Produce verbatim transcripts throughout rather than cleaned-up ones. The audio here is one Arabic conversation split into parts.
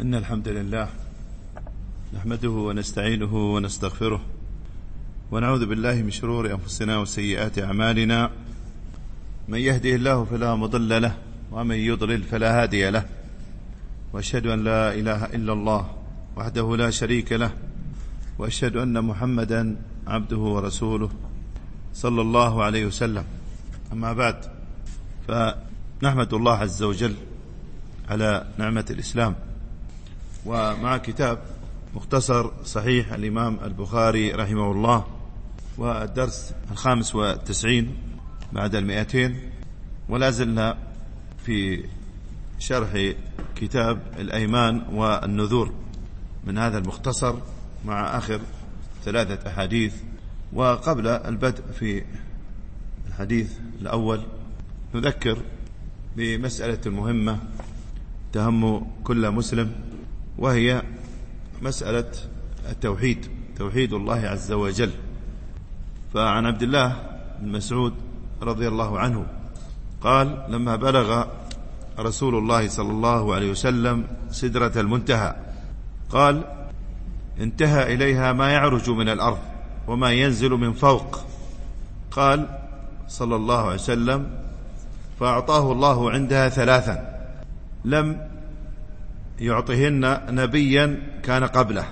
إن الحمد لله نحمده ونستعينه ونستغفره ونعوذ بالله من شرور أنفسنا وسيئات أعمالنا. من يهده الله فلا مضل له ومن يضلل فلا هادي له، وأشهد أن لا إله إلا الله وحده لا شريك له، وأشهد أن محمدا عبده ورسوله صلى الله عليه وسلم. أما بعد، فنحمد الله عز وجل على نعمة الإسلام، ومع كتاب مختصر صحيح الإمام البخاري رحمه الله، والدرس الخامس والتسعين بعد المئتين، ولا زلنا في شرح كتاب الأيمان والنذور من هذا المختصر مع آخر ثلاثة أحاديث. وقبل البدء في الحديث الأول نذكر بمسألة مهمة تهم كل مسلم، وهي مسألة التوحيد، توحيد الله عز وجل. فعن عبد الله بن مسعود رضي الله عنه قال: لما بلغ رسول الله صلى الله عليه وسلم سدرة المنتهى قال: انتهى إليها ما يعرج من الأرض وما ينزل من فوق. قال صلى الله عليه وسلم: فأعطاه الله عندها ثلاثا لم يعطهن نبيا كان قبله.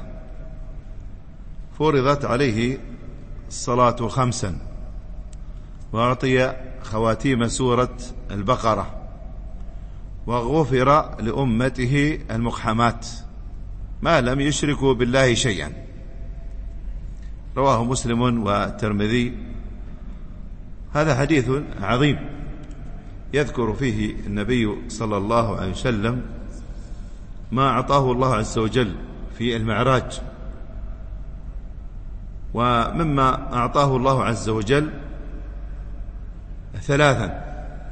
فرضت عليه الصلاة خمسا، وأعطي خواتيم سورة البقرة، وغفر لأمته المقحمات ما لم يشركوا بالله شيئا. رواه مسلم والترمذي. هذا حديث عظيم يذكر فيه النبي صلى الله عليه وسلم ما أعطاه الله عز وجل في المعراج، ومما أعطاه الله عز وجل ثلاثا،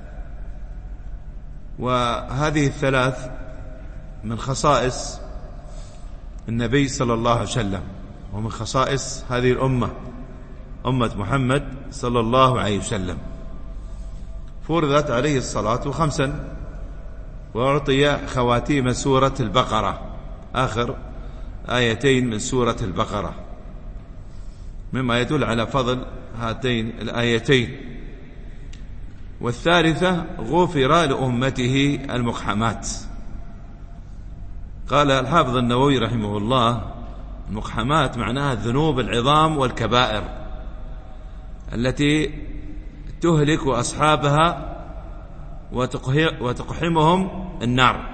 وهذه الثلاث من خصائص النبي صلى الله عليه وسلم، ومن خصائص هذه الأمة، أمة محمد صلى الله عليه وسلم. فرضت عليه الصلاة خمسا، وأعطي خواتيم سورة البقرة، آخر آيتين من سورة البقرة، مما يدل على فضل هاتين الآيتين. والثالثة: غفر لأمته المقحمات. قال الحافظ النووي رحمه الله: المقحمات معناها الذنوب العظام والكبائر التي تهلك أصحابها وتقحمهم النار.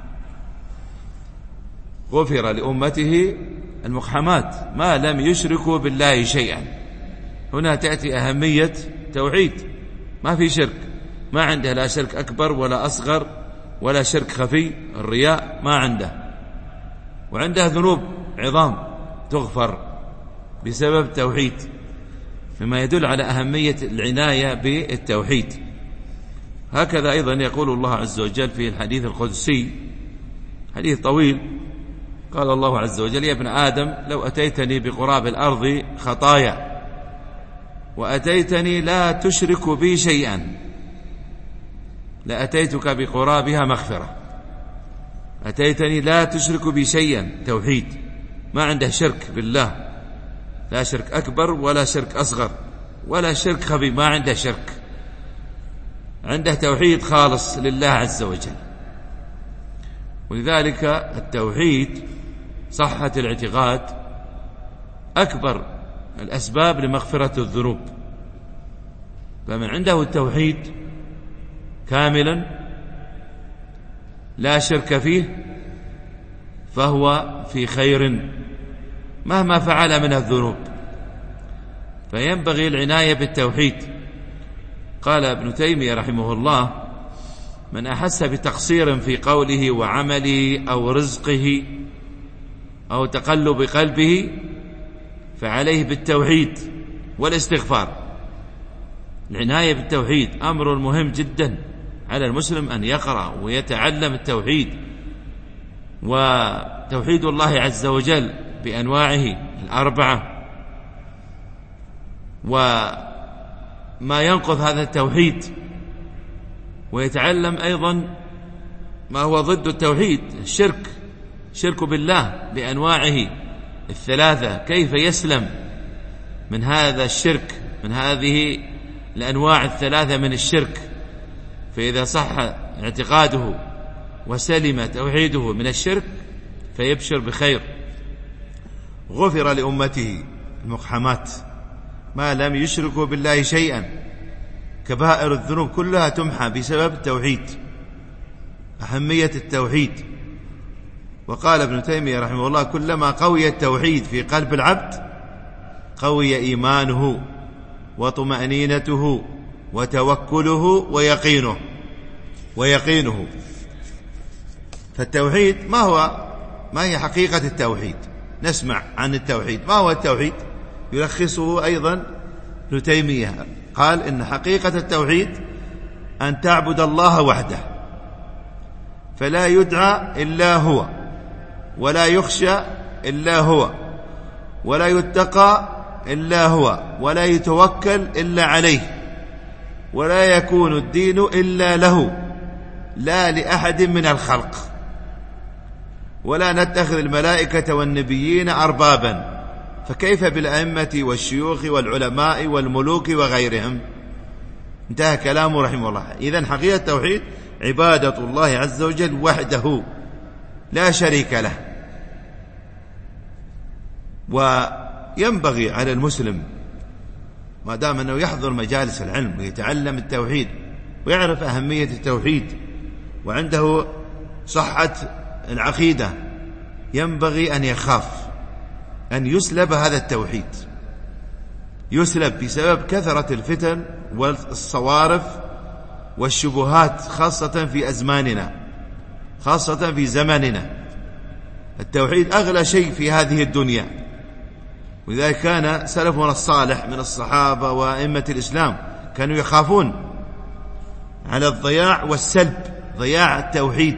غفر لأمته المقحمات ما لم يشركوا بالله شيئا. هنا تأتي أهمية توحيد، ما في شرك، ما عنده لا شرك أكبر ولا أصغر ولا شرك خفي، الرياء ما عنده، وعنده ذنوب عظام تغفر بسبب توحيد، مما يدل على أهمية العناية بالتوحيد. هكذا أيضا يقول الله عز وجل في الحديث القدسي، حديث طويل، قال الله عز وجل: يا ابن آدم لو أتيتني بقراب الأرض خطايا وأتيتني لا تشرك بي شيئا لأتيتك بقرابها مغفرة. أتيتني لا تشرك بي شيئا، توحيد، ما عنده شرك بالله، لا شرك أكبر ولا شرك أصغر ولا شرك خفي، ما عنده شرك، عنده توحيد خالص لله عز وجل. ولذلك التوحيد، صحة الاعتقاد، أكبر الأسباب لمغفرة الذنوب. فمن عنده التوحيد كاملا لا شرك فيه فهو في خير مهما فعل من الذنوب، فينبغي العناية بالتوحيد. قال ابن تيمية رحمه الله: من أحس بتقصير في قوله وعمله أو رزقه أو تقلب قلبه فعليه بالتوحيد والاستغفار. العناية بالتوحيد أمر مهم جدا على المسلم أن يقرأ ويتعلم التوحيد، وتوحيد الله عز وجل بأنواعه الأربعة، وما ينقض هذا التوحيد، ويتعلم أيضا ما هو ضد التوحيد، الشرك، شرك بالله بأنواعه الثلاثة، كيف يسلم من هذا الشرك، من هذه الأنواع الثلاثة من الشرك؟ فإذا صح اعتقاده وسلم توحيده من الشرك فيبشر بخير. غفر لأمته المقحمات ما لم يشركوا بالله شيئا، كبائر الذنوب كلها تمحى بسبب التوحيد، أهمية التوحيد. وقال ابن تيمية رحمه الله: كلما قوي التوحيد في قلب العبد قوي إيمانه وطمأنينته وتوكله ويقينه ويقينه فالتوحيد ما هو ما هي حقيقة التوحيد؟ نسمع عن التوحيد، ما هو التوحيد؟ يلخصه أيضا ابن تيمية، قال إن حقيقة التوحيد أن تعبد الله وحده فلا يدعى إلا هو، ولا يخشى إلا هو، ولا يتقى إلا هو، ولا يتوكل إلا عليه، ولا يكون الدين إلا له لا لأحد من الخلق، ولا نتخذ الملائكة والنبيين أربابا، فكيف بالأئمة والشيوخ والعلماء والملوك وغيرهم؟ انتهى كلامه رحمه الله. إذن حقيقة التوحيد عبادة الله عز وجل وحده لا شريك له. وينبغي على المسلم ما دام أنه يحضر مجالس العلم ويتعلم التوحيد ويعرف أهمية التوحيد وعنده صحة العقيدة، ينبغي أن يخاف أن يسلب هذا التوحيد، يسلب بسبب كثرة الفتن والصوارف والشبهات، خاصة في أزماننا، خاصة في زماننا. التوحيد أغلى شيء في هذه الدنيا، ولذلك كان سلفنا الصالح من الصحابة وأئمة الإسلام كانوا يخافون على الضياع والسلب، ضياع التوحيد،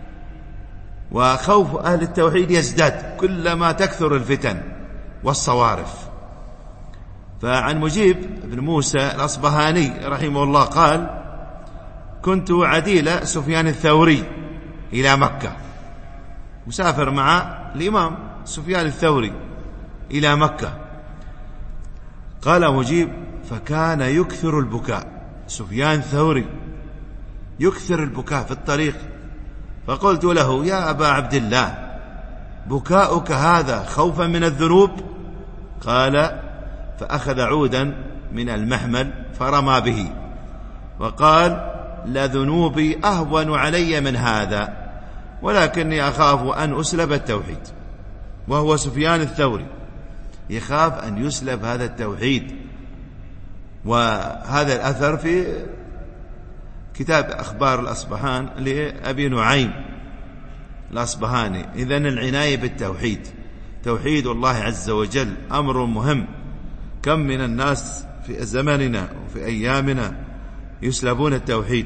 وخوف أهل التوحيد يزداد كلما تكثر الفتن والصوارف. فعن مجيب بن موسى الأصبهاني رحمه الله قال: كنت عديل سفيان الثوري إلى مكة، مسافر مع الإمام سفيان الثوري إلى مكة. قال مجيب: فكان يكثر البكاء، سفيان الثوري يكثر البكاء في الطريق، فقلت له: يا أبا عبد الله، بكاؤك هذا خوفا من الذنوب؟ قال: فأخذ عودا من المحمل فرمى به وقال: لذنوبي أهون علي من هذا، ولكني أخاف أن أسلب التوحيد. وهو سفيان الثوري يخاف أن يسلب هذا التوحيد. وهذا الأثر في كتاب أخبار الأصبهان لأبي نعيم الأصبهاني. إذن العناية بالتوحيد، توحيد الله عز وجل أمر مهم. كم من الناس في زماننا وفي أيامنا يسلبون التوحيد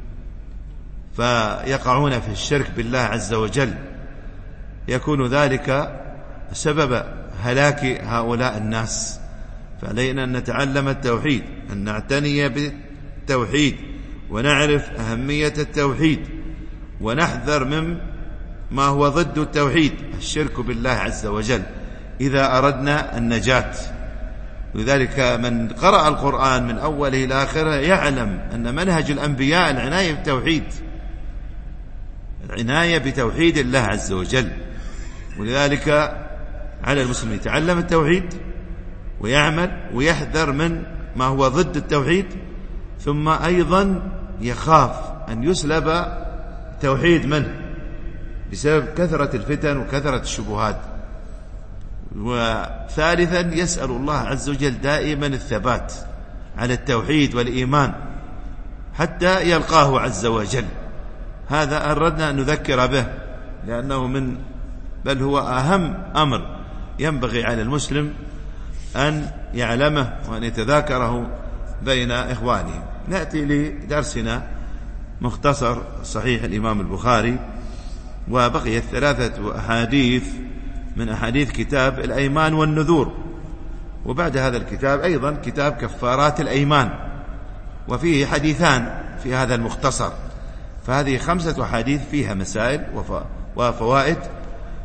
فيقعون في الشرك بالله عز وجل، يكون ذلك سبب هلاك هؤلاء الناس. فعلينا أن نتعلم التوحيد، أن نعتني بالتوحيد ونعرف أهمية التوحيد، ونحذر من ما هو ضد التوحيد، الشرك بالله عز وجل، إذا أردنا النجاة. لذلك من قرأ القرآن من أوله إلى آخره يعلم أن منهج الأنبياء العناية بالتوحيد، العناية بتوحيد الله عز وجل. ولذلك على المسلم يتعلم التوحيد ويعمل ويحذر من ما هو ضد التوحيد، ثم أيضا يخاف أن يسلب توحيد منه بسبب كثرة الفتن وكثرة الشبهات. وثالثا يسأل الله عز وجل دائما الثبات على التوحيد والإيمان حتى يلقاه عز وجل. هذا أردنا أن نذكر به، لأنه من بل هو أهم أمر ينبغي على المسلم أن يعلمه وأن يتذاكره بين إخوانه. نأتي لدرسنا مختصر صحيح الإمام البخاري، وبقيت ثلاثة أحاديث من أحاديث كتاب الأيمان والنذور، وبعد هذا الكتاب أيضا كتاب كفارات الأيمان، وفيه حديثان في هذا المختصر. فهذه خمسة أحاديث فيها مسائل وفوائد،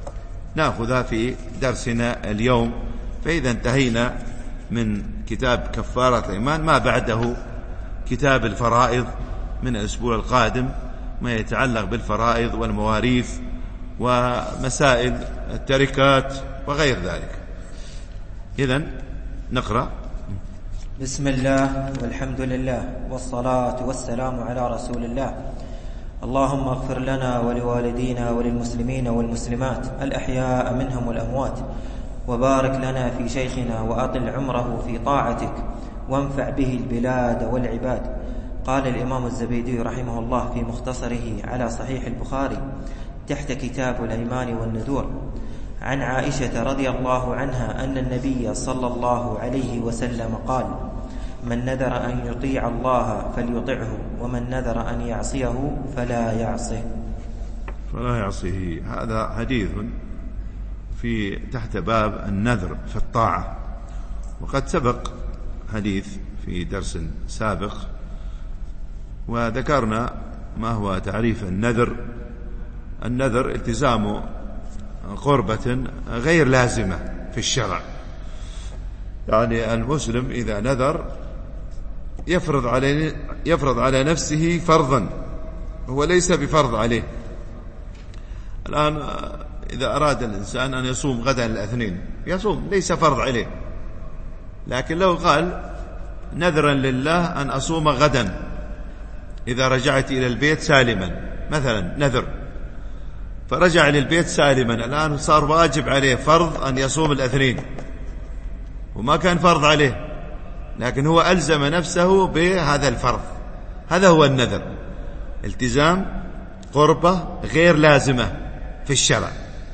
نأخذها في درسنا اليوم. فإذا انتهينا من كتاب كفارة الأيمان، ما بعده كتاب الفرائض من الأسبوع القادم، ما يتعلق بالفرائض والمواريث ومسائل التركات وغير ذلك. إذن نقرأ. بسم الله والحمد لله والصلاة والسلام على رسول الله. اللهم اغفر لنا ولوالدينا وللمسلمين والمسلمات الأحياء منهم والأموات، وبارك لنا في شيخنا وأطل عمره في طاعتك، وانفع به البلاد والعباد. قال الإمام الزبيدي رحمه الله في مختصره على صحيح البخاري تحت كتاب الأيمان والنذور عن عائشة رضي الله عنها أن النبي صلى الله عليه وسلم قال: من نذر أن يطيع الله فليطعه، ومن نذر أن يعصيه فلا يعصه فلا يعصيه. هذا حديث في تحت باب النذر في الطاعة، وقد سبق حديث في درس سابق وذكرنا ما هو تعريف النذر. النذر التزام قربة غير لازمة في الشرع، يعني المسلم إذا نذر يفرض على يفرض على نفسه فرضا هو ليس بفرض عليه. الآن إذا أراد الإنسان أن يصوم غدا الاثنين يصوم، ليس فرض عليه، لكن لو قال نذرا لله أن أصوم غدا إذا رجعت إلى البيت سالما مثلا، نذر فرجع للبيت سالما، الآن صار واجب عليه فرض أن يصوم الاثنين، وما كان فرض عليه لكن هو ألزم نفسه بهذا الفرض. هذا هو النذر، التزام قربة غير لازمة في الشرع.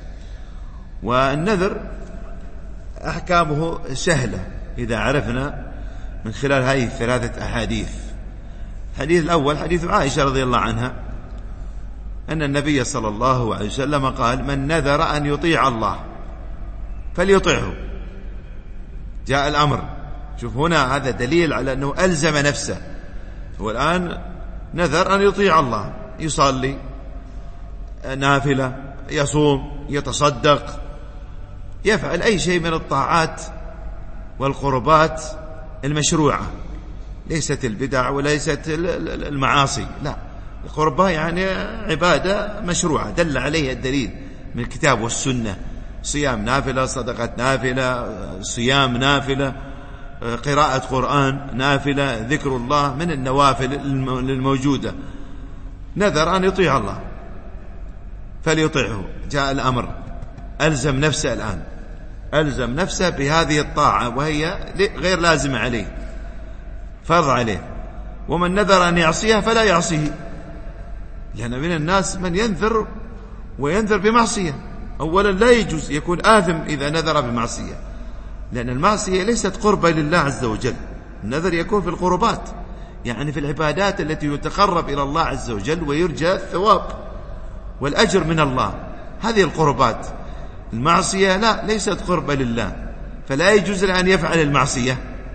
والنذر أحكامه سهلة إذا عرفنا من خلال هذه الثلاثة أحاديث. الحديث الأول حديث عائشة رضي الله عنها أن النبي صلى الله عليه وسلم قال: من نذر أن يطيع الله فليطيعه. جاء الأمر، شوف هنا هذا دليل على أنه ألزم نفسه. هو الآن نذر أن يطيع الله، يصلي نافلة، يصوم، يتصدق، يفعل أي شيء من الطاعات والقربات المشروعة، ليست البدع وليست المعاصي، لا، القربة يعني عبادة مشروعة دل عليها الدليل من الكتاب والسنة. صيام نافلة، صدقة نافلة، صيام نافلة، قراءة قرآن نافلة، ذكر الله من النوافل الموجودة. نذر أن يطيع الله فليطيعه، جاء الأمر، ألزم نفسه الآن، ألزم نفسه بهذه الطاعة وهي غير لازمة عليه، فرض عليه. ومن نذر أن يعصيها فلا يعصيه، لأن من الناس من ينذر وينذر بمعصية. أولا لا يجوز يكون آثم إذا نذر بمعصية، لأن المعصية ليست قربة لله عز وجل. النذر يكون في القربات، يعني في العبادات التي يتقرب إلى الله عز وجل ويرجى الثواب والأجر من الله، هذه القربات. المعصية لا، ليست قربة لله، فلا يجوز له أن يفعل المعصية.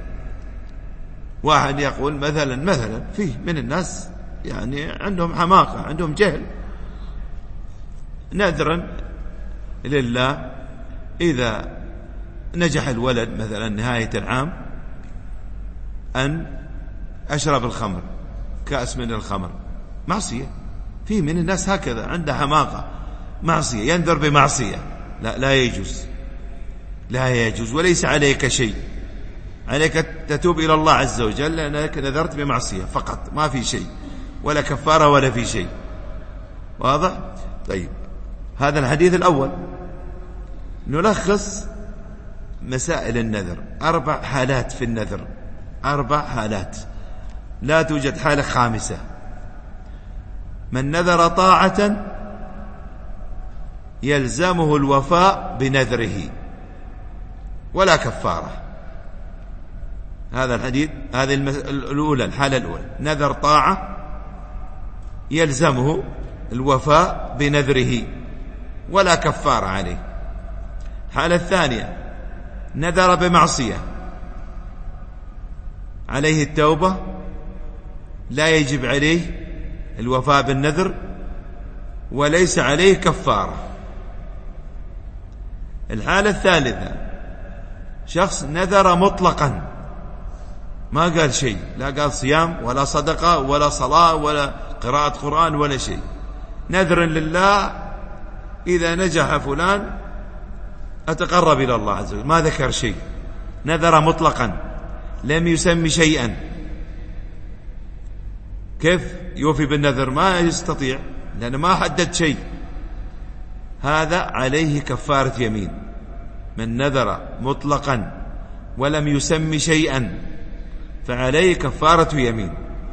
واحد يقول مثلا مثلا فيه من الناس يعني عندهم حماقة، عندهم جهل، نذرا لله إذا نجح الولد مثلا نهاية العام أن أشرب الخمر، كأس من الخمر، معصية. في من الناس هكذا عنده حماقة، معصية، ينذر بمعصية، لا لا يجوز، لا يجوز، وليس عليك شيء، عليك تتوب إلى الله عز وجل لأنك نذرت بمعصية فقط، ما في شيء ولا كفارة ولا في شيء. واضح؟ طيب، هذا الحديث الأول. نلخص مسائل النذر، أربع حالات في النذر، أربع حالات، لا توجد حالة خامسة. من نذر طاعة يلزمه الوفاء بنذره ولا كفارة. هذا الحديث، هذه الأولى، الحالة الأولى، نذر طاعة يلزمه الوفاء بنذره ولا كفارة عليه. الحالة الثانية، نذر بمعصية عليه التوبة، لا يجب عليه الوفاء بالنذر وليس عليه كفارة. الحالة الثالثة شخص نذر مطلقا، ما قال شيء، لا قال صيام ولا صدقة ولا صلاة ولا قراءة قرآن ولا شيء، نذر لله إذا نجح فلان أتقرب إلى الله عز وجل، ما ذكر شيء، نذر مطلقا لم يسمي شيئا. كيف يوفي بالنذر؟ ما يستطيع لأنه ما حدد شيء. هذا عليه كفارة يمين. من نذر مطلقا ولم يسمي شيئا فعليه كفارة يمين.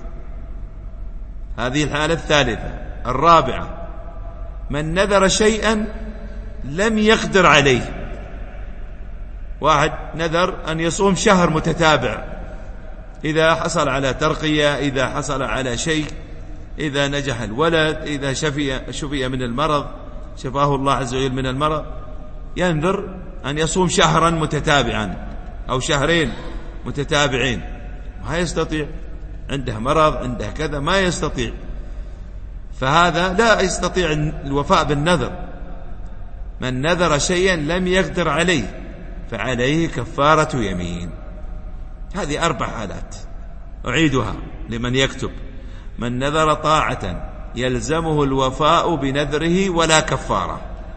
هذه الحالة الثالثة. الرابعة من نذر شيئا لم يقدر عليه. واحد نذر أن يصوم شهر متتابع، إذا حصل على ترقية، إذا حصل على شيء، إذا نجح الولد، إذا شفي, شفي من المرض، شفاه الله عز وجل من المرض، ينذر أن يصوم شهرا متتابعا أو شهرين متتابعين، ما يستطيع، عنده مرض، عنده كذا، ما يستطيع، فهذا لا يستطيع الوفاء بالنذر. من نذر شيئا لم يقدر عليه فعليه كفارة يمين. هذه أربع حالات أعيدها لمن يكتب. من نذر طاعة يلزمه الوفاء بنذره ولا كفارة.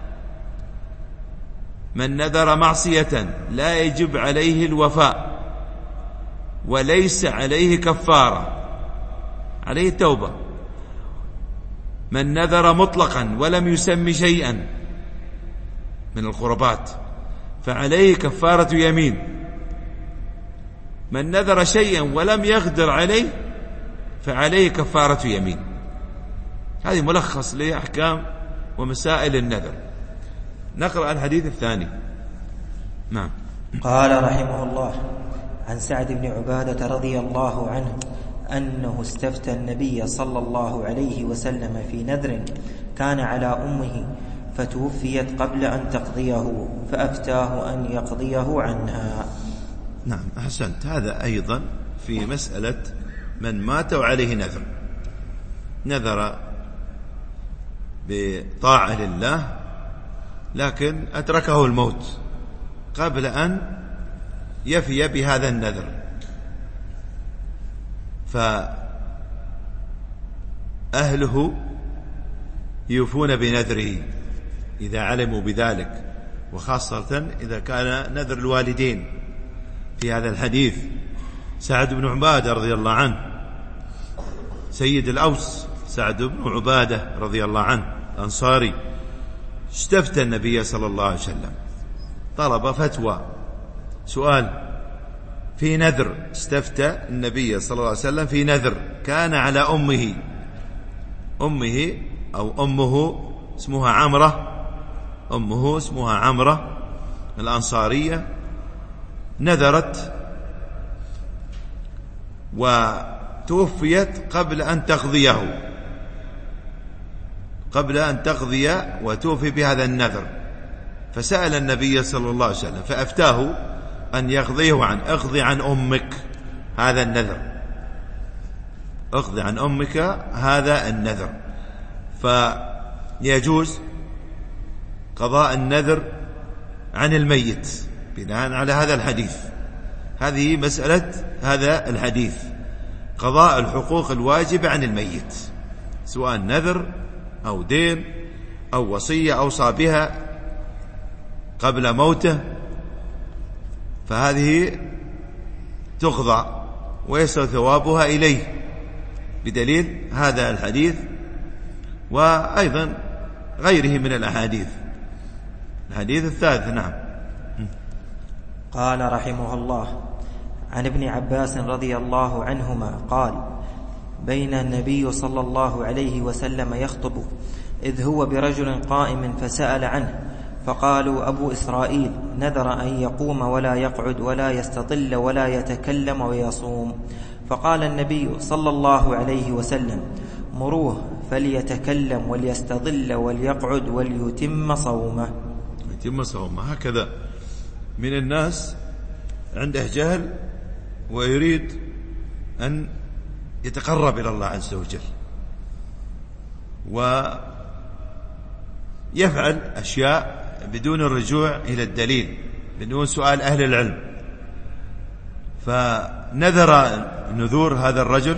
من نذر معصية لا يجب عليه الوفاء وليس عليه كفارة، عليه التوبة. من نذر مطلقا ولم يسمي شيئا من القربات فعليه كفارة يمين. من نذر شيئا ولم يقدر عليه فعليه كفارة يمين. هذه ملخص لأحكام ومسائل النذر. نقرأ الحديث الثاني. نعم. قال رحمه الله: عن سعد بن عبادة رضي الله عنه أنه استفتى النبي صلى الله عليه وسلم في نذر كان على أمه فتوفيت قبل أن تقضيه فأفتاه أن يقضيه عنها. نعم، أحسنت. هذا أيضا في مسألة من مات وعليه نذر، نذر بطاعة لله لكن أدركه الموت قبل أن يفي بهذا النذر، فأهله يوفون بنذره إذا علموا بذلك، وخاصة إذا كان نذر الوالدين. في هذا الحديث سعد بن عبادة رضي الله عنه سيد الأوس، سعد بن عبادة رضي الله عنه الأنصاري، استفتى النبي صلى الله عليه وسلم، طلب فتوى، سؤال في نذر. استفتى النبي صلى الله عليه وسلم في نذر كان على أمه، أمه أو أمه اسمها عمرة، أمه اسمها عمرة الأنصارية، نذرت وتوفيت قبل أن تقضيه، قبل أن تقضي وتوفي بهذا النذر، فسأل النبي صلى الله عليه وسلم فأفتاه أن يقضيه عن اقضي عن أمك هذا النذر، اقضي عن أمك هذا النذر. فيجوز قضاء النذر عن الميت بناء على هذا الحديث. هذه مسألة هذا الحديث، قضاء الحقوق الواجبة عن الميت، سواء نذر أو دين أو وصية أوصى بها قبل موته، فهذه تقضى ويصل ثوابها إليه بدليل هذا الحديث وأيضا غيره من الأحاديث. الحديث الثالث. نعم. قال رحمه الله: عن ابن عباس رضي الله عنهما قال: بين النبي صلى الله عليه وسلم يخطب إذ هو برجل قائم فسأل عنه، فقالوا: أبو إسرائيل نذر أن يقوم ولا يقعد ولا يستطل ولا يتكلم ويصوم. فقال النبي صلى الله عليه وسلم: مروه فليتكلم وليستظل وليقعد وليتم صومه. يتم صومه. هكذا من الناس عنده جهل ويريد أن يتقرب إلى الله عز وجل ويفعل أشياء بدون الرجوع إلى الدليل، بدون سؤال أهل العلم. فنذر نذور هذا الرجل،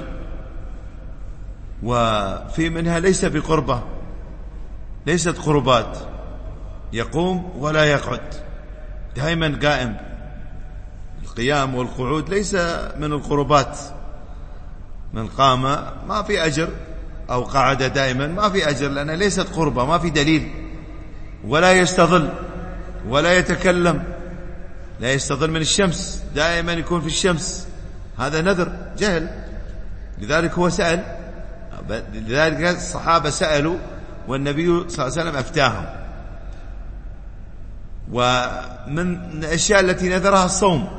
وفي منها ليس بقربة، ليست قربات، يقوم ولا يقعد، دائما قائم. القيام والقعود ليس من القربات. من قام ما في أجر، أو قعد دائما ما في أجر، لأنها ليست قربة، ما في دليل. ولا يستظل ولا يتكلم، لا يستظل من الشمس، دائما يكون في الشمس، هذا نذر جهل. لذلك هو سأل، لذلك الصحابة سألوا والنبي صلى الله عليه وسلم أفتاهم. ومن الأشياء التي نذرها الصوم،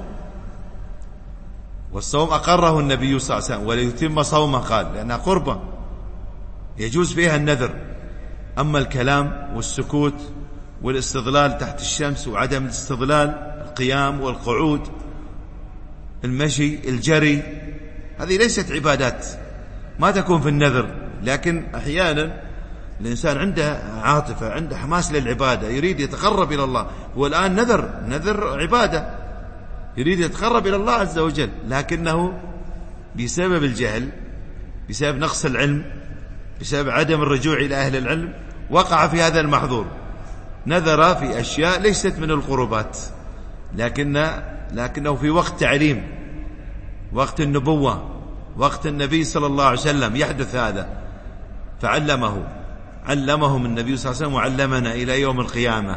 والصوم أقره النبي صلى الله عليه وسلم، وليتم صومه قال، لأنها قربة يجوز فيها النذر. أما الكلام والسكوت والاستظلال تحت الشمس وعدم الاستظلال، القيام والقعود، المشي، الجري، هذه ليست عبادات، ما تكون في النذر. لكن أحيانا الإنسان عنده عاطفة، عنده حماس للعبادة، يريد يتقرب إلى الله. هو الآن نذر، نذر عبادة، يريد يتقرب إلى الله عز وجل، لكنه بسبب الجهل، بسبب نقص العلم، بسبب عدم الرجوع إلى أهل العلم، وقع في هذا المحظور. نذر في أشياء ليست من القربات، لكن لكنه في وقت تعليم، وقت النبوة، وقت النبي صلى الله عليه وسلم يحدث هذا، فعلمه علمهم النبي صلى الله عليه وسلم، وعلمنا إلى يوم القيامة.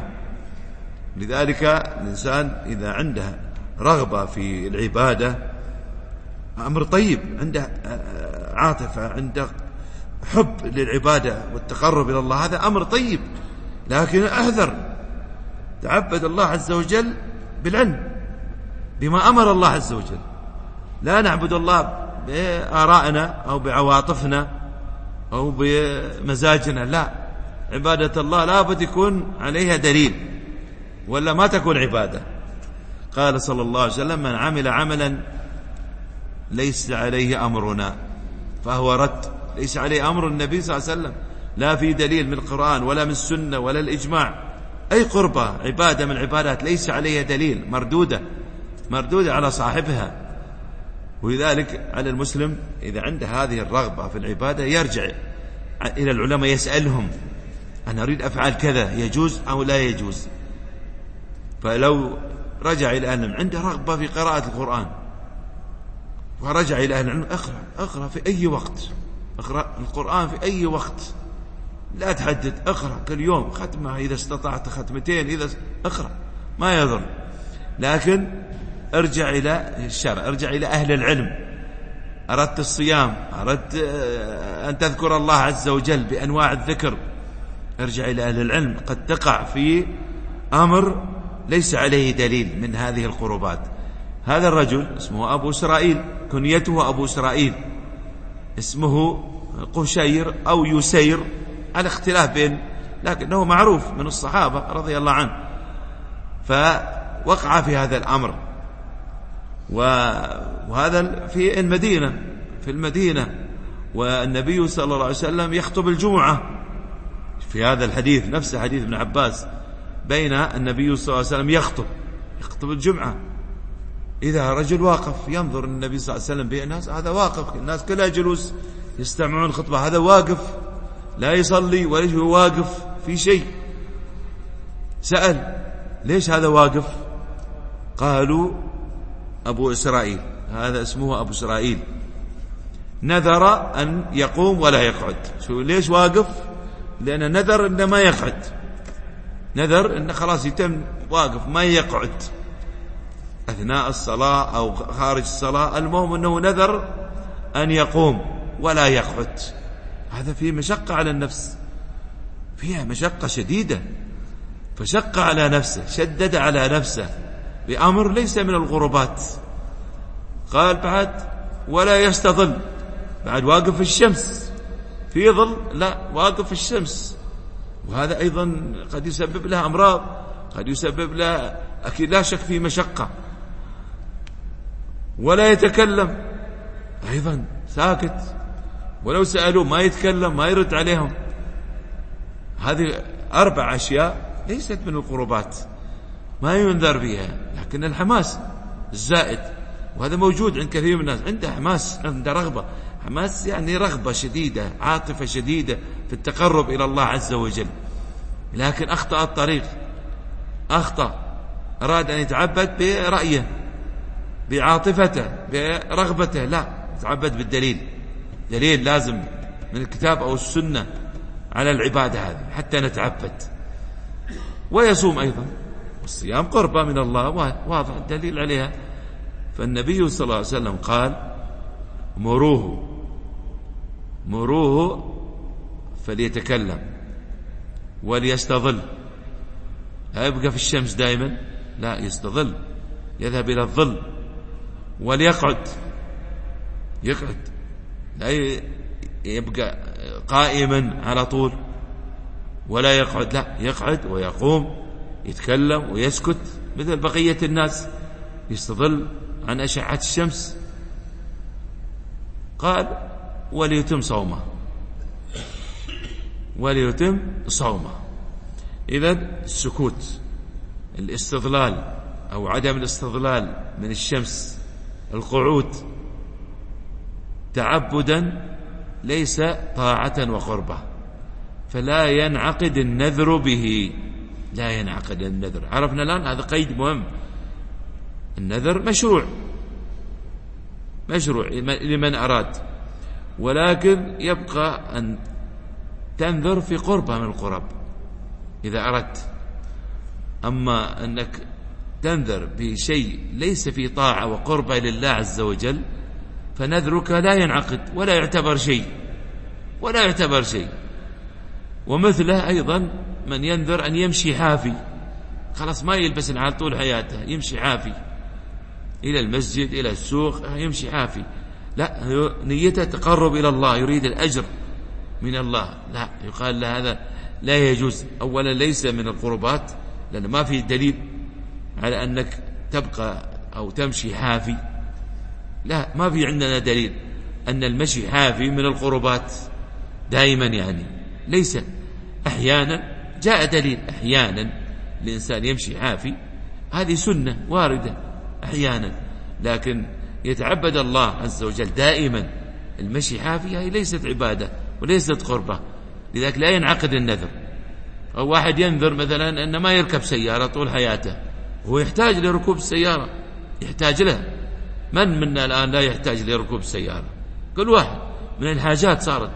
لذلك الإنسان إذا عنده رغبة في العبادة، أمر طيب، عنده عاطفة، عنده حب للعبادة والتقرب إلى الله، هذا أمر طيب. لكن أحذر، تعبد الله عز وجل بالعلم، بما أمر الله عز وجل. لا نعبد الله بآرائنا أو بعواطفنا أو بمزاجنا، لا، عبادة الله لابد يكون عليها دليل، ولا ما تكون عبادة. قال صلى الله عليه وسلم: من عمل عملا ليس عليه أمرنا فهو رد. ليس عليه أمر النبي صلى الله عليه وسلم، لا في دليل من القرآن ولا من السنة ولا الإجماع. أي قربة، عبادة من العبادات ليس عليها دليل، مردودة، مردودة على صاحبها. ولذلك على المسلم إذا عنده هذه الرغبة في العبادة يرجع إلى العلماء يسألهم: أنا أريد أفعل كذا، يجوز أو لا يجوز؟ فلو رجع إلى أهل العلم عنده رغبة في قراءة القرآن، ورجع إلى أهل العلم: أقرأ أقرأ في أي وقت، أقرأ القرآن في أي وقت، لا تحدد، أقرأ كل يوم ختمة، إذا استطعت ختمتين، إذا أقرأ ما يضر. لكن ارجع إلى الشرع، ارجع إلى أهل العلم. أردت الصيام، أردت أن تذكر الله عز وجل بأنواع الذكر، ارجع إلى أهل العلم. قد تقع في أمر ليس عليه دليل من هذه القربات. هذا الرجل اسمه أبو إسرائيل، كنيته أبو إسرائيل، اسمه قشير أو يسير، على اختلاف بين، لكنه معروف من الصحابة رضي الله عنه. فوقع في هذا الأمر، وهذا في المدينة في المدينة والنبي صلى الله عليه وسلم يخطب الجمعة. في هذا الحديث نفس حديث ابن عباس، بين النبي صلى الله عليه وسلم يخطب يخطب الجمعة، إذا رجل واقف ينظر النبي صلى الله عليه وسلم بين الناس، هذا واقف، الناس كلها جلوس يستمعون الخطبة، هذا واقف لا يصلي ولا هو واقف في شيء. سأل: ليش هذا واقف؟ قالوا: أبو إسرائيل، هذا اسمه أبو إسرائيل، نذر أن يقوم ولا يقعد. شو ليش واقف؟ لأنه نذر أنه ما يقعد، نذر أنه خلاص يتم واقف ما يقعد أثناء الصلاة أو خارج الصلاة، المهم أنه نذر أن يقوم ولا يقعد. هذا فيه مشقة على النفس، فيها مشقة شديدة، فشق على نفسه، شدد على نفسه بأمر ليس من الغربات. قال بعد: ولا يستظل، بعد واقف في الشمس، في ظل، لا، واقف في الشمس، وهذا أيضا قد يسبب له أمراض، قد يسبب له، أكيد لا شك في مشقة. ولا يتكلم، أيضا ساكت، ولو سألوه ما يتكلم، ما يرد عليهم. هذه أربع أشياء ليست من القربات، ما ينذر بها، لكن الحماس الزائد، وهذا موجود عند كثير من الناس، عنده حماس، عنده رغبة، حماس يعني رغبة شديدة، عاطفة شديدة في التقرب إلى الله عز وجل، لكن أخطأ الطريق، أخطأ، أراد أن يتعبد برأيه، بعاطفته، برغبته، لا، يتعبد بالدليل، دليل لازم من الكتاب أو السنة على العبادة هذه حتى نتعبد. ويصوم أيضا، والصيام قربة من الله واضح الدليل عليها. فالنبي صلى الله عليه وسلم قال مروه مروه فليتكلم وليستظل، لا يبقى في الشمس دائما، لا، يستظل، يذهب إلى الظل، وليقعد، يقعد، لا يبقى قائما على طول ولا يقعد، لا، يقعد ويقوم، يتكلم ويسكت مثل بقية الناس، يستظل عن أشعة الشمس. قال وليتم صومه، وليتم صومه. إذن السكوت، الاستظلال أو عدم الاستظلال من الشمس، القعود تعبدا ليس طاعة وقربة، فلا ينعقد النذر به، لا ينعقد النذر. عرفنا الآن هذا قيد مهم، النذر مشروع، مشروع لمن أراد، ولكن يبقى أن تنذر في قربة من القرب إذا أردت. أما أنك تنذر بشيء ليس في طاعة وقربة لله عز وجل فنذرك لا ينعقد ولا يعتبر شيء، ولا يعتبر شيء. ومثله أيضا من ينذر أن يمشي حافي، خلاص ما يلبس على طول حياته، يمشي حافي إلى المسجد إلى السوق، يمشي حافي، لا، نيته تقرب إلى الله، يريد الأجر من الله، لا، يقال له هذا لا يجوز. أولا ليس من القربات، لأن ما في دليل على أنك تبقى أو تمشي حافي، لا، ما في عندنا دليل أن المشي حافي من القربات دائما، يعني ليس. أحيانا جاء دليل، أحيانا الإنسان يمشي حافي، هذه سنة واردة أحيانا، لكن يتعبد الله عز وجل دائما المشي حافي، هذه ليست عبادة وليست قربة، لذلك لا ينعقد النذر. أو واحد ينذر مثلا أن ما يركب سيارة طول حياته، هو يحتاج لركوب السيارة، يحتاج له، من منا الآن لا يحتاج لركوب السيارة؟ كل واحد من الحاجات صارت.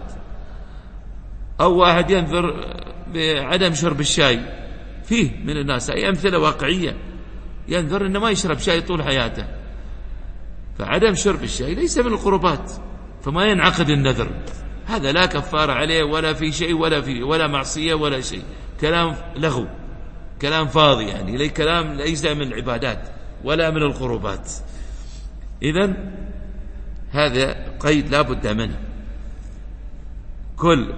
أو واحد ينذر بعدم شرب الشاي، فيه من الناس أي أمثلة واقعية، ينذر أنه ما يشرب شاي طول حياته، فعدم شرب الشاي ليس من القربات، فما ينعقد النذر، هذا لا كفارة عليه ولا في شيء ولا في ولا معصية ولا شيء، كلام لغو، كلام فاضي، يعني لي كلام ليس من العبادات ولا من القربات. إذن هذا قيد لا بد منه. كل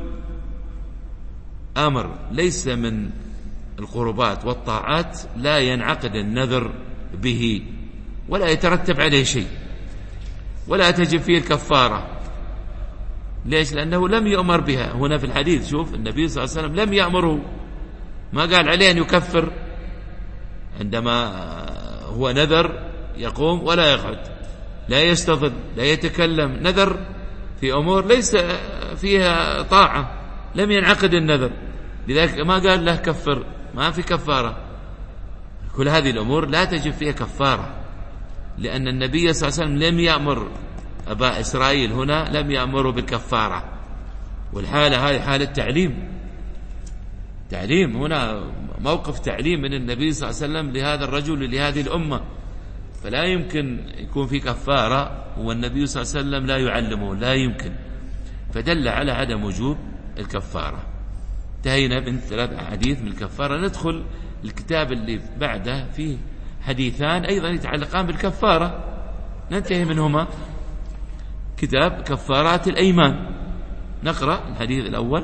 أمر ليس من القربات والطاعات لا ينعقد النذر به ولا يترتب عليه شيء ولا تجب فيه الكفارة. ليش؟ لأنه لم يؤمر بها. هنا في الحديث شوف النبي صلى الله عليه وسلم لم يأمره، ما قال عليه أن يكفر عندما هو نذر يقوم ولا يقعد، لا يستظل، لا يتكلم، نذر في أمور ليس فيها طاعة، لم ينعقد النذر، لذلك ما قال له كفر، ما في كفارة. كل هذه الأمور لا تجب فيها كفارة، لأن النبي صلى الله عليه وسلم لم يأمر أبا إسرائيل، هنا لم يأمروا بالكفارة، والحالة هذه حالة تعليم، تعليم، هنا موقف تعليم من النبي صلى الله عليه وسلم لهذا الرجل لهذه الأمة، فلا يمكن يكون في كفارة والنبي صلى الله عليه وسلم لا يعلمه، لا يمكن، فدل على عدم وجوب الكفارة. انتهينا من ثلاث أحاديث من الكفارة. ندخل الكتاب اللي بعده فيه حديثان أيضا يتعلقان بالكفارة، ننتهي منهما. كتاب كفارات الأيمان. نقرأ الحديث الأول.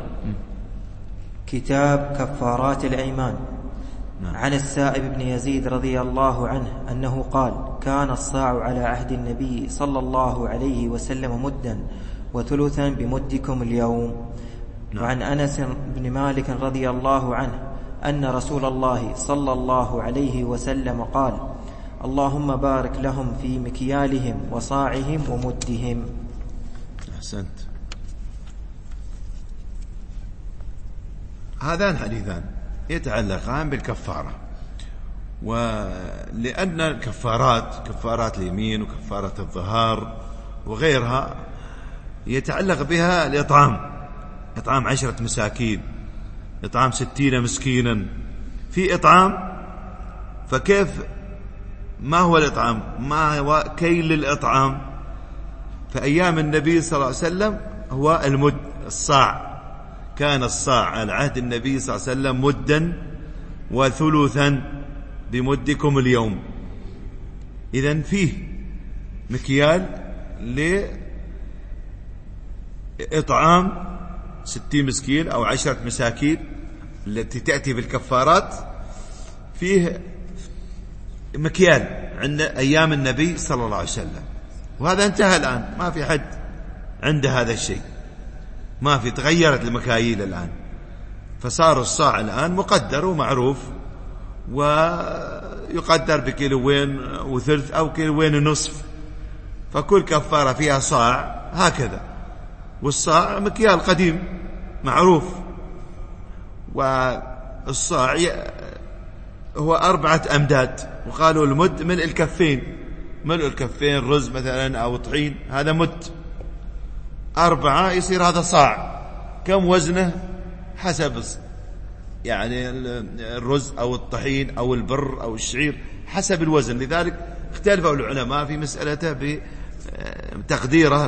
كتاب كفارات الأيمان. نعم. عن السائب بن يزيد رضي الله عنه أنه قال: كان الصاع على عهد النبي صلى الله عليه وسلم مدا وثلثا بمدكم اليوم. نعم. وعن أنس بن مالك رضي الله عنه أن رسول الله صلى الله عليه وسلم قال: اللهم بارك لهم في مكيالهم وصاعهم ومدهم. أحسنت. هذان حديثان يتعلقان بالكفارة، ولأن الكفارات كفارات اليمين وكفارة الظهار وغيرها يتعلق بها الإطعام، إطعام عشرة مساكين، إطعام ستين مسكينا، في إطعام. فكيف ما هو الإطعام؟ ما هو كيل الإطعام؟ فأيام النبي صلى الله عليه وسلم هو المد، الصاع. كان الصاع على عهد النبي صلى الله عليه وسلم مدا وثلثا بمدكم اليوم. إذن فيه مكيال لإطعام ستين مسكين أو عشرة مساكين التي تأتي بالكفارات، فيه مكيال عند أيام النبي صلى الله عليه وسلم. وهذا انتهى الآن، ما في حد عنده هذا الشيء، ما في، تغيرت المكاييل الآن، فصار الصاع الآن مقدر ومعروف، ويقدر بكيلوين وثلث أو كيلوين ونصف، فكل كفارة فيها صاع هكذا. والصاع مكيال قديم معروف، والصاع هو أربعة أمداد، وقالوا المد ملء الكفين، ملء الكفين رز مثلا أو طحين، هذا مد. أربعة يصير هذا صاع. كم وزنه؟ حسب يعني الرز أو الطحين أو البر أو الشعير، حسب الوزن. لذلك اختلفوا العلماء في مسألته بتقديره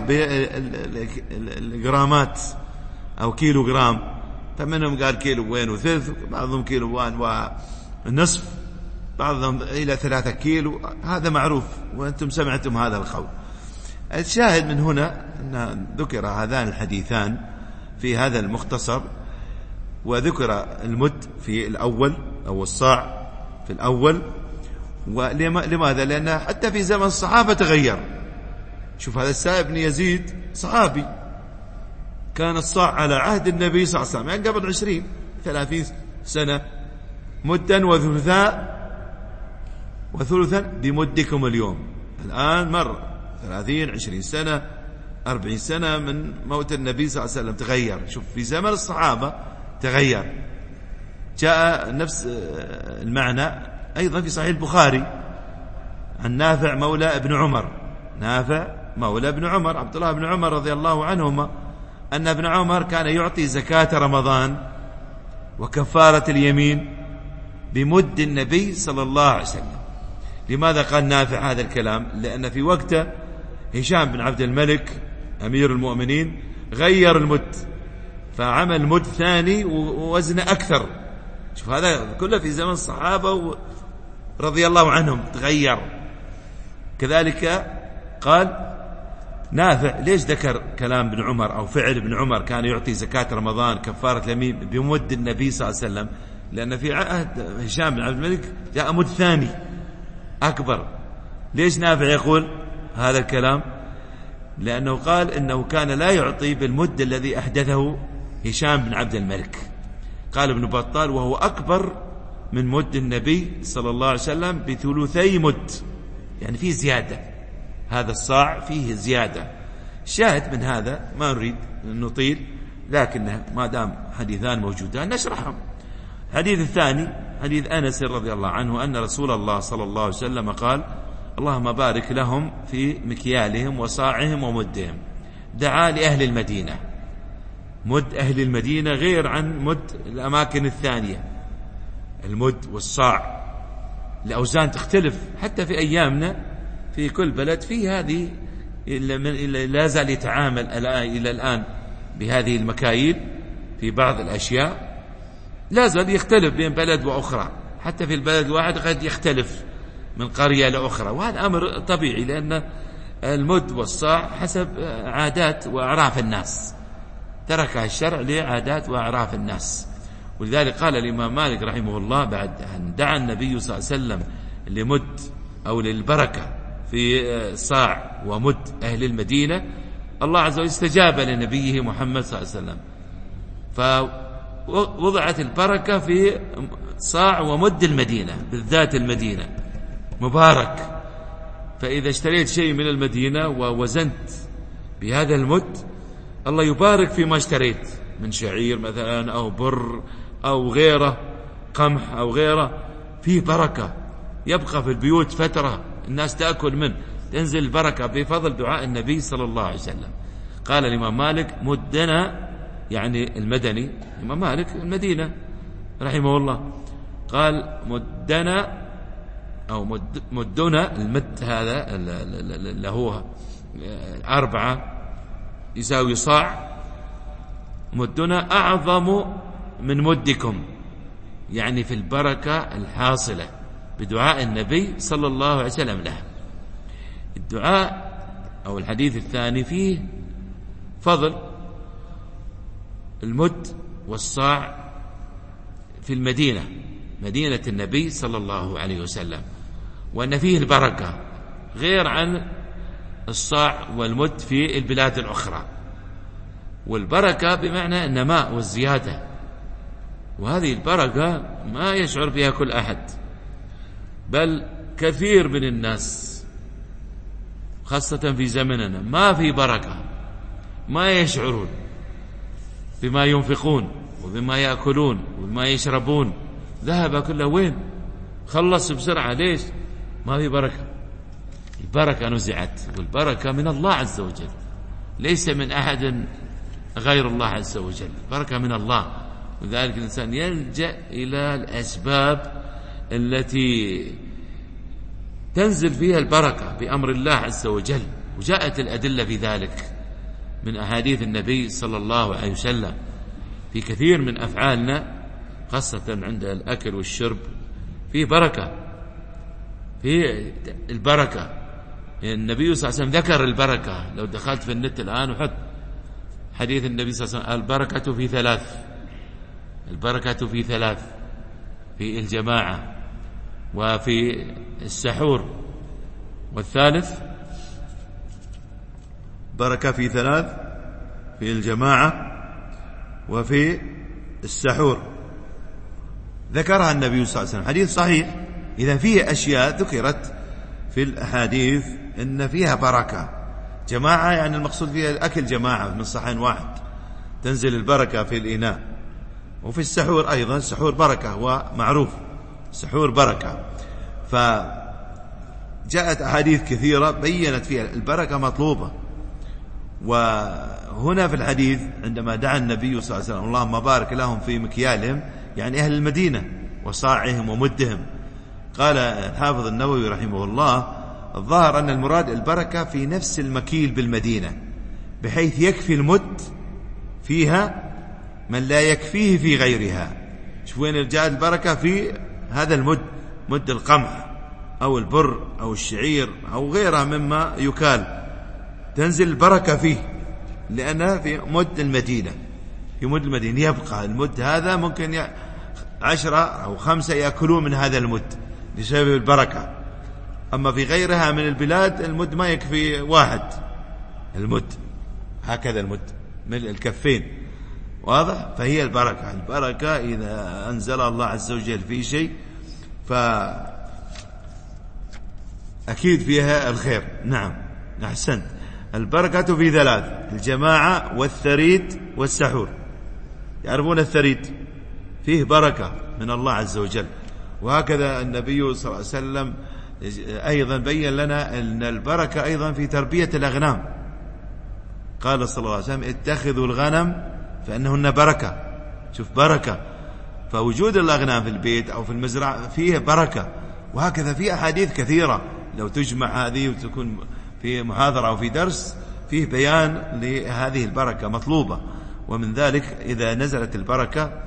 بالجرامات أو كيلو جرام، فمنهم قال كيلو وين وثلث، بعضهم كيلو وان ونصف، بعضهم إلى ثلاثة كيلو، هذا معروف وأنتم سمعتم هذا القول. الشاهد من هنا أن ذكر هذان الحديثان في هذا المختصر، وذكر المد في الأول أو الصاع في الأول. ولماذا؟ لأن حتى في زمن الصحابة تغير. شوف هذا السائب بن يزيد صحابي، كان الصاع على عهد النبي صلى الله عليه وسلم يعني قبل عشرين ثلاثين سنة مدا وثلثاء وثلثا بمدكم اليوم. الآن مر ثلاثين عشرين سنة أربعين سنة من موت النبي صلى الله عليه وسلم، تغير. شوف في زمن الصحابة تغير. جاء نفس المعنى أيضا في صحيح البخاري عن نافع مولى ابن عمر، نافع مولى ابن عمر عبد الله بن عمر رضي الله عنهما، أن ابن عمر كان يعطي زكاة رمضان وكفارة اليمين بمد النبي صلى الله عليه وسلم. لماذا قال نافع هذا الكلام؟ لأن في وقته هشام بن عبد الملك أمير المؤمنين غير المد، فعمل مد ثاني ووزنه أكثر. شوف هذا كله في زمن الصحابة رضي الله عنهم تغير. كذلك قال نافع ليش ذكر كلام ابن عمر أو فعل ابن عمر كان يعطي زكاة رمضان كفارة اليمين بمد النبي صلى الله عليه وسلم؟ لأن في عهد هشام بن عبد الملك جاء مد ثاني أكبر. ليش نافع يقول هذا الكلام؟ لأنه قال إنه كان لا يعطي بالمد الذي أحدثه هشام بن عبد الملك. قال ابن بطال وهو أكبر من مد النبي صلى الله عليه وسلم بثلثي مد، يعني فيه زيادة، هذا الصاع فيه زيادة. شاهد من هذا ما نريد نطيل، لكن ما دام حديثان موجودان نشرحهم. الحديث الثاني حديث أنس رضي الله عنه أن رسول الله صلى الله عليه وسلم قال اللهم بارك لهم في مكيالهم وصاعهم ومدهم. دعا لأهل المدينة، مد أهل المدينة غير عن مد الأماكن الثانية. المد والصاع الأوزان تختلف حتى في أيامنا، في كل بلد في هذه لا زال يتعامل إلى الآن بهذه المكاييل في بعض الأشياء، لا زال يختلف بين بلد وأخرى، حتى في البلد الواحد قد يختلف من قرية لأخرى، وهذا أمر طبيعي لأن المد والصاع حسب عادات وأعراف الناس، تركها الشرع لعادات وأعراف الناس. ولذلك قال الإمام مالك رحمه الله بعد أن دعا النبي صلى الله عليه وسلم لمد أو للبركة في صاع ومد أهل المدينة، الله عز وجل استجاب لنبيه محمد صلى الله عليه وسلم، فوضعت البركة في صاع ومد المدينة، بالذات المدينة مبارك. فإذا اشتريت شيء من المدينة ووزنت بهذا المد، الله يبارك فيما اشتريت من شعير مثلا أو بر أو غيره، قمح أو غيره، فيه بركة يبقى في البيوت فترة الناس تأكل منه، تنزل البركة بفضل دعاء النبي صلى الله عليه وسلم. قال الإمام مالك مدنا، يعني المدني الإمام مالك المدينة رحمه الله، قال مدنا أو مد مدنا، المد هذا اللي هو أربعة يساوي صاع، مدنا أعظم من مدكم، يعني في البركة الحاصلة بدعاء النبي صلى الله عليه وسلم له. الدعاء أو الحديث الثاني فيه فضل المد والصاع في المدينة، مدينة النبي صلى الله عليه وسلم، وأن فيه البركة غير عن الصاع والمد في البلاد الأخرى. والبركة بمعنى النماء والزيادة، وهذه البركة ما يشعر بها كل أحد، بل كثير من الناس خاصة في زمننا ما في بركة، ما يشعرون بما ينفقون وبما يأكلون وبما يشربون، ذهب كله وين؟ خلص بسرعة. ليش؟ ما في بركة. البركة نزعت، والبركة من الله عز وجل، ليس من أحد غير الله عز وجل، بركة من الله. لذلك الإنسان يلجأ إلى الأسباب التي تنزل فيها البركة بأمر الله عز وجل، وجاءت الأدلة في ذلك من أحاديث النبي صلى الله عليه وسلم في كثير من أفعالنا، خاصة عند الأكل والشرب فيه بركة، فيه البركة. النبي صلى الله عليه وسلم ذكر البركة، لو دخلت في النت الآن وحط حديث النبي صلى الله عليه وسلم: البركة في ثلاث، البركة في ثلاث، في الجماعة وفي السحور، والثالث بركة في ثلاث، في الجماعة وفي السحور، ذكرها النبي صلى الله عليه وسلم، حديث صحيح. إذا فيه أشياء ذكرت في الأحاديث إن فيها بركة. جماعة يعني المقصود فيها الأكل جماعة من صحن واحد، تنزل البركة في الإناء. وفي السحور أيضا، السحور بركة ومعروف، السحور بركة. فجاءت أحاديث كثيرة بيّنت فيها البركة مطلوبة. وهنا في الحديث عندما دعا النبي صلى الله عليه وسلم: اللهم بارك لهم في مكيالهم، يعني أهل المدينة، وصاعهم ومدهم. قال الحافظ النووي رحمه الله: الظاهر أن المراد البركة في نفس المكيل بالمدينة، بحيث يكفي المد فيها من لا يكفيه في غيرها. شوف وين جاءت البركة في هذا المد، مد القمح أو البر أو الشعير أو غيرها مما يكال، تنزل البركة فيه لأنها في مد المدينة، في مد المدينة يبقى المد هذا، ممكن عشرة أو خمسة يأكلون من هذا المد بسبب البركة. أما في غيرها من البلاد المد ما يكفي واحد، المد هكذا المد ملء الكفين، واضح؟ فهي البركة. البركة إذا أنزل الله عز وجل في شيء فأكيد فيها الخير. نعم، أحسنت. البركة في ثلاث: الجماعة والثريد والسحور. يعرفون الثريد فيه بركة من الله عز وجل. وهكذا النبي صلى الله عليه وسلم أيضا بيّن لنا أن البركة أيضا في تربية الأغنام. قال صلى الله عليه وسلم: اتخذوا الغنم فإنهن بركة. شوف بركة، فوجود الأغنام في البيت أو في المزرعة فيه بركة. وهكذا في أحاديث كثيرة، لو تجمع هذه وتكون في محاضرة أو في درس فيه بيان لهذه البركة مطلوبة. ومن ذلك إذا نزلت البركة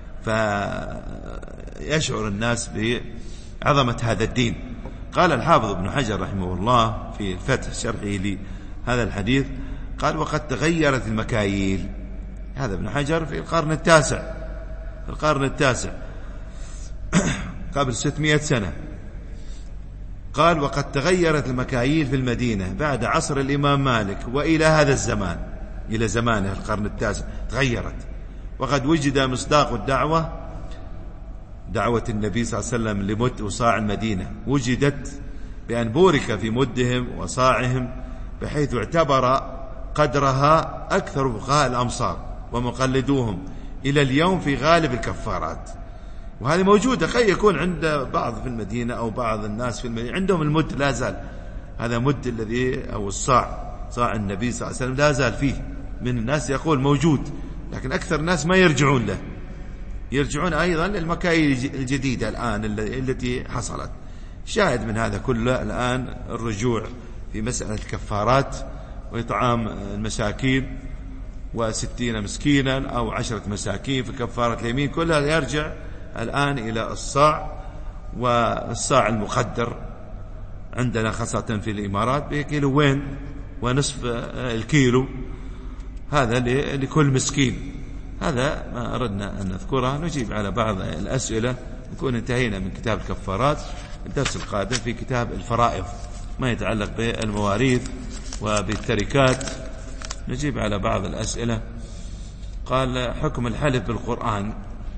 فيشعر الناس بعظمة هذا الدين. قال الحافظ ابن حجر رحمه الله في الفتح شرحه لهذا الحديث، قال: وقد تغيرت المكاييل. هذا ابن حجر في القرن التاسع، في القرن التاسع قبل ستمائة سنة. قال: وقد تغيرت المكاييل في المدينة بعد عصر الإمام مالك وإلى هذا الزمان، إلى زمانه القرن التاسع تغيرت. وقد وجد مصداق الدعوة دعوة النبي صلى الله عليه وسلم لمد وصاع المدينة، وجدت بأن بورك في مدهم وصاعهم، بحيث اعتبر قدرها أكثر فقهاء الأمصار ومقلدوهم إلى اليوم في غالب الكفارات. وهذه موجودة، قد يكون عند بعض في المدينة أو بعض الناس في المدينة عندهم المد لا زال، هذا مد الذي أو الصاع صاع النبي صلى الله عليه وسلم لا زال فيه من الناس يقول موجود، لكن أكثر الناس ما يرجعون له، يرجعون أيضا للمكاين الجديدة الآن التي حصلت. شاهد من هذا كله الآن الرجوع في مسألة الكفارات وإطعام المساكين وستين مسكينا أو عشرة مساكين في كفارة اليمين، كلها يرجع الآن إلى الصاع، والصاع المقدر عندنا خاصة في الإمارات بكيلوين ونصف الكيلو، هذا لكل مسكين. هذا ما أردنا أن نذكره. نجيب على بعض الأسئلة، نكون انتهينا من كتاب الكفارات. الدرس القادم في كتاب الفرائض ما يتعلق بالمواريث وبالتركات، نجيب على بعض الأسئلة. قال حكم الحلف بالقرآن،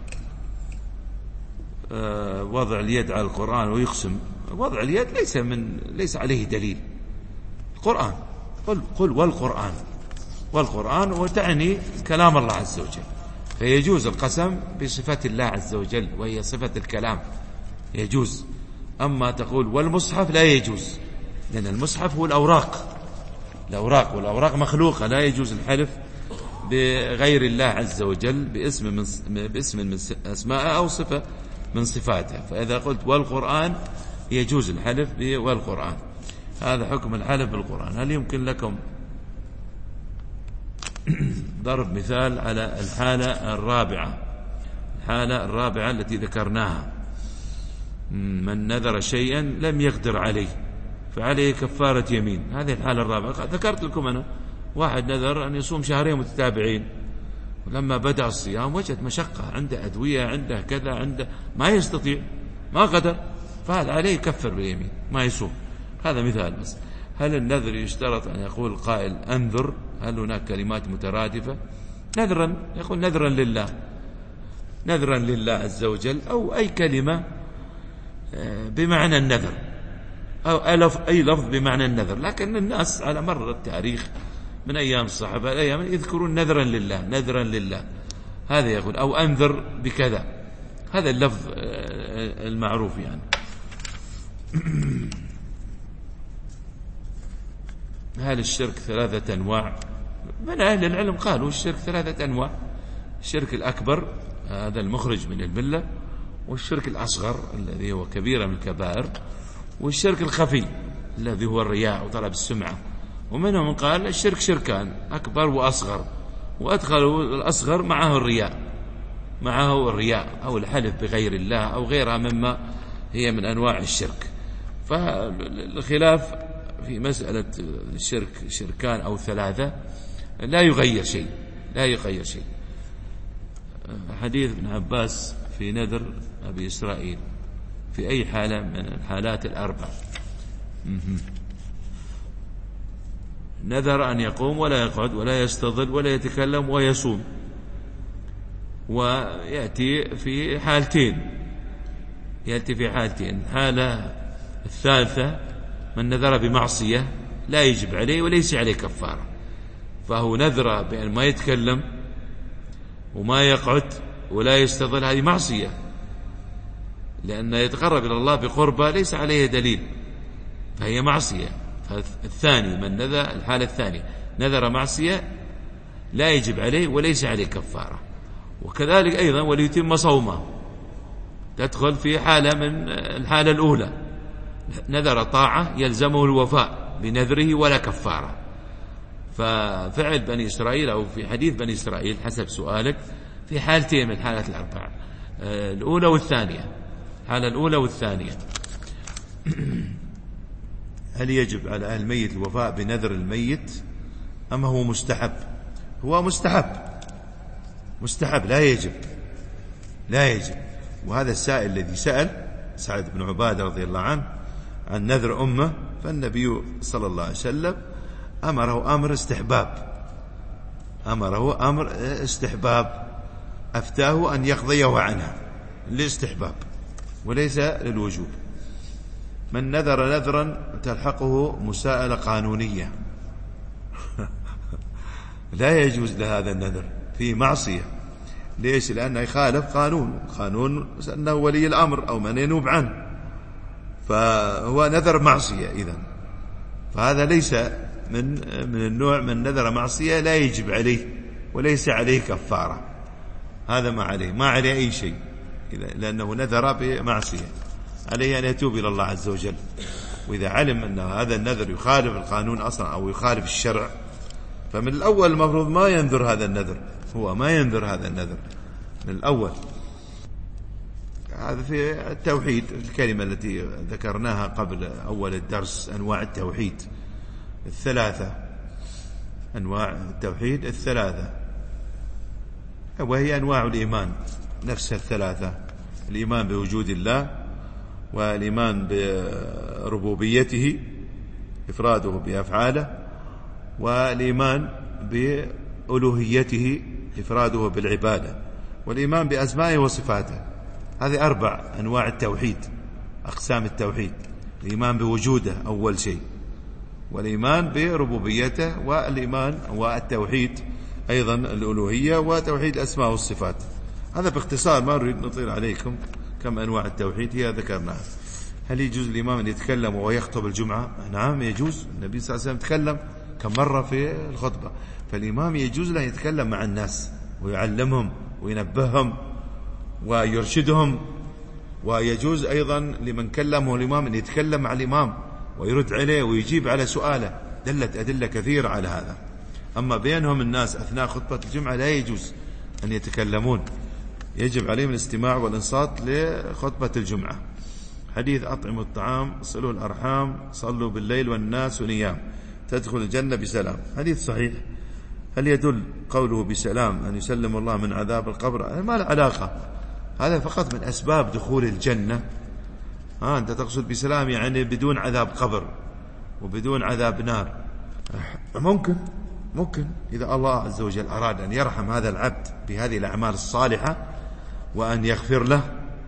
وضع اليد على القرآن ويقسم. وضع اليد ليس من ليس عليه دليل. القرآن قل قل والقرآن، والقرآن وتعني كلام الله عز وجل، فيجوز القسم بصفة الله عز وجل وهي صفة الكلام، يجوز. أما تقول والمصحف لا يجوز، لأن المصحف هو الأوراق، الأوراق والأوراق مخلوقة، لا يجوز الحلف بغير الله عز وجل باسم من باسم من أسماءه أو صفة من صفاته. فإذا قلت والقرآن يجوز الحلف والقرآن. هذا حكم الحلف بالقرآن. هل يمكن لكم ضرب مثال على الحالة الرابعة، الحالة الرابعة التي ذكرناها، من نذر شيئا لم يقدر عليه فعليه كفارة يمين. هذه الحالة الرابعة. ذكرت لكم أنا واحد نذر أن يصوم شهرين متتابعين، ولما بدأ الصيام وجد مشقة، عنده أدوية، عنده كذا، عنده ما يستطيع، ما قدر، فهذا عليه يكفر باليمين ما يصوم. هذا مثال بس. هل النذر يشترط أن يقول قائل أنذر؟ هل هناك كلمات مترادفة؟ نذرا، يقول نذرا لله، نذرا لله عز وجل، أو أي كلمة بمعنى النذر، أو ألف أي لفظ بمعنى النذر. لكن الناس على مر التاريخ من أيام الصحابة أيام يذكرون نذرا لله، نذرا لله، هذا يقول أو أنذر بكذا، هذا اللفظ المعروف يعني. هل الشرك ثلاثة أنواع؟ من أهل العلم قالوا الشرك ثلاثة أنواع: الشرك الأكبر هذا المخرج من الملة، والشرك الأصغر الذي هو كبيرة من الكبائر، والشرك الخفي الذي هو الرياء وطلب السمعة. ومنهم من قال الشرك شركان، أكبر وأصغر، وأدخلوا الأصغر معه الرياء، معه الرياء أو الحلف بغير الله أو غيرها مما هي من أنواع الشرك. فالخلاف في مسألة الشرك شركان أو ثلاثة لا يغير شيء، لا يغير شيء. حديث ابن عباس في نذر أبي إسرائيل في أي حالة من الحالات الأربع؟ نذر أن يقوم ولا يقعد ولا يستظل ولا يتكلم ويصوم، ويأتي في حالتين، يأتي في حالتين. الحالة الثالثة من نذر بمعصية لا يجب عليه وليس عليه كفارة، فهو نذر بأن ما يتكلم وما يقعد ولا يستظل، هذه معصية، لأن يتقرب إلى الله بقربة ليس عليه دليل، فهي معصية. فالثاني من نذر، الحالة الثانية نذر معصية لا يجب عليه وليس عليه كفارة. وكذلك أيضا وليتم صومه تدخل في حالة من الحالة الأولى، نذر طاعة يلزمه الوفاء بنذره ولا كفارة. ففعل بني إسرائيل أو في حديث بني إسرائيل حسب سؤالك في حالتين من الحالات الأربعة، الأولى والثانية، الحالة الأولى والثانية. هل يجب على أهل الميت الوفاء بنذر الميت أم هو مستحب؟ هو مستحب، مستحب لا يجب، لا يجب. وهذا السائل الذي سأل سعد بن عبادة رضي الله عنه عن نذر أمه، فالنبي صلى الله عليه وسلم أمره أمر استحباب، أمره أمر استحباب، أفتاه أن يقضيه عنها، للاستحباب وليس للوجوب. من نذر نذرا تلحقه مساءلة قانونية لا يجوز لهذا النذر، في معصية. ليش؟ لأنه يخالف قانون، قانون أنه ولي الأمر أو من ينوب عنه، فهو نذر معصية إذن. فهذا ليس من من النوع من نذر معصية لا يجب عليه وليس عليه كفارة، هذا ما عليه ما عليه أي شيء، لأنه نذر بمعصية، عليه أن يتوب إلى الله عز وجل. وإذا علم أن هذا النذر يخالف القانون أصلا أو يخالف الشرع، فمن الأول المفروض ما ينذر هذا النذر، هو ما ينذر هذا النذر من الأول. هذا في التوحيد، الكلمة التي ذكرناها قبل أول الدرس، أنواع التوحيد الثلاثة، أنواع التوحيد الثلاثة، وهي أنواع الإيمان نفسها الثلاثة: الإيمان بوجود الله، والإيمان بربوبيته إفراده بأفعاله، والإيمان بألوهيته إفراده بالعبادة، والإيمان بأسمائه وصفاته. هذه أربع أنواع التوحيد، أقسام التوحيد: الإيمان بوجوده أول شيء، والإيمان بربوبيته، والإيمان والتوحيد أيضا الألوهية، وتوحيد الأسماء والصفات. هذا باختصار، ما نريد نطيل عليكم. كم أنواع التوحيد هي ذكرناها. هل يجوز الإمام أن يتكلم وهو يخطب الجمعة؟ نعم يجوز، النبي صلى الله عليه وسلم تكلم كم مرة في الخطبة، فالإمام يجوز له يتكلم مع الناس ويعلمهم وينبههم ويرشدهم، ويجوز أيضا لمن كلمه الإمام أن يتكلم مع الإمام ويرد عليه ويجيب على سؤاله، دلت أدلة كثيرة على هذا. أما بينهم الناس أثناء خطبة الجمعة لا يجوز أن يتكلمون، يجب عليهم الاستماع والإنصات لخطبة الجمعة. حديث أطعموا الطعام، صلوا الأرحام، صلوا بالليل والناس نيام، تدخل الجنة بسلام. حديث صحيح. هل يدل قوله بسلام أن يسلم الله من عذاب القبر؟ ما له علاقة، هذا فقط من أسباب دخول الجنة. ها أنت تقصد بسلام يعني بدون عذاب قبر وبدون عذاب نار. ممكن ممكن إذا الله عز وجل أراد أن يرحم هذا العبد بهذه الأعمال الصالحة وأن يغفر له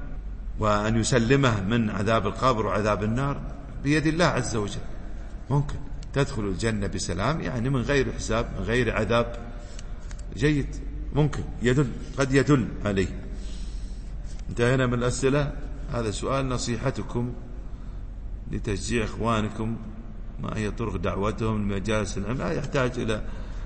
وأن يسلمه من عذاب القبر وعذاب النار، بيد الله عز وجل. ممكن تدخل الجنة بسلام، يعني من غير حساب، من غير عذاب. جيد، ممكن يدل، قد يدل عليه. انتهينا من الأسئلة. هذا سؤال: نصيحتكم لتشجيع إخوانكم، ما هي طرق دعوتهم لمجالس العلم؟ لا يحتاج إلى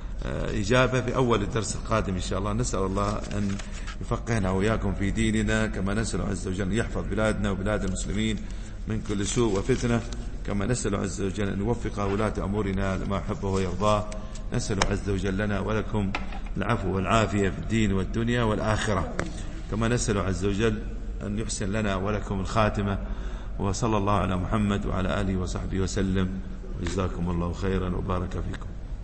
إجابة في أول الدرس القادم إن شاء الله. نسأل الله أن يفقهنا وإياكم في ديننا، كما نسأل عز وجل يحفظ بلادنا وبلاد المسلمين من كل سوء وفتنة، كما نسأل عز وجل أن يوفق ولاة أمورنا لما يحبه ويرضاه. نسأل عز وجل لنا ولكم العفو والعافية في الدين والدنيا والآخرة، كما نسأل عز وجل أن يحسن لنا ولكم الخاتمة. وصلى الله على محمد وعلى آله وصحبه وسلم، وجزاكم الله خيرا وبارك فيكم.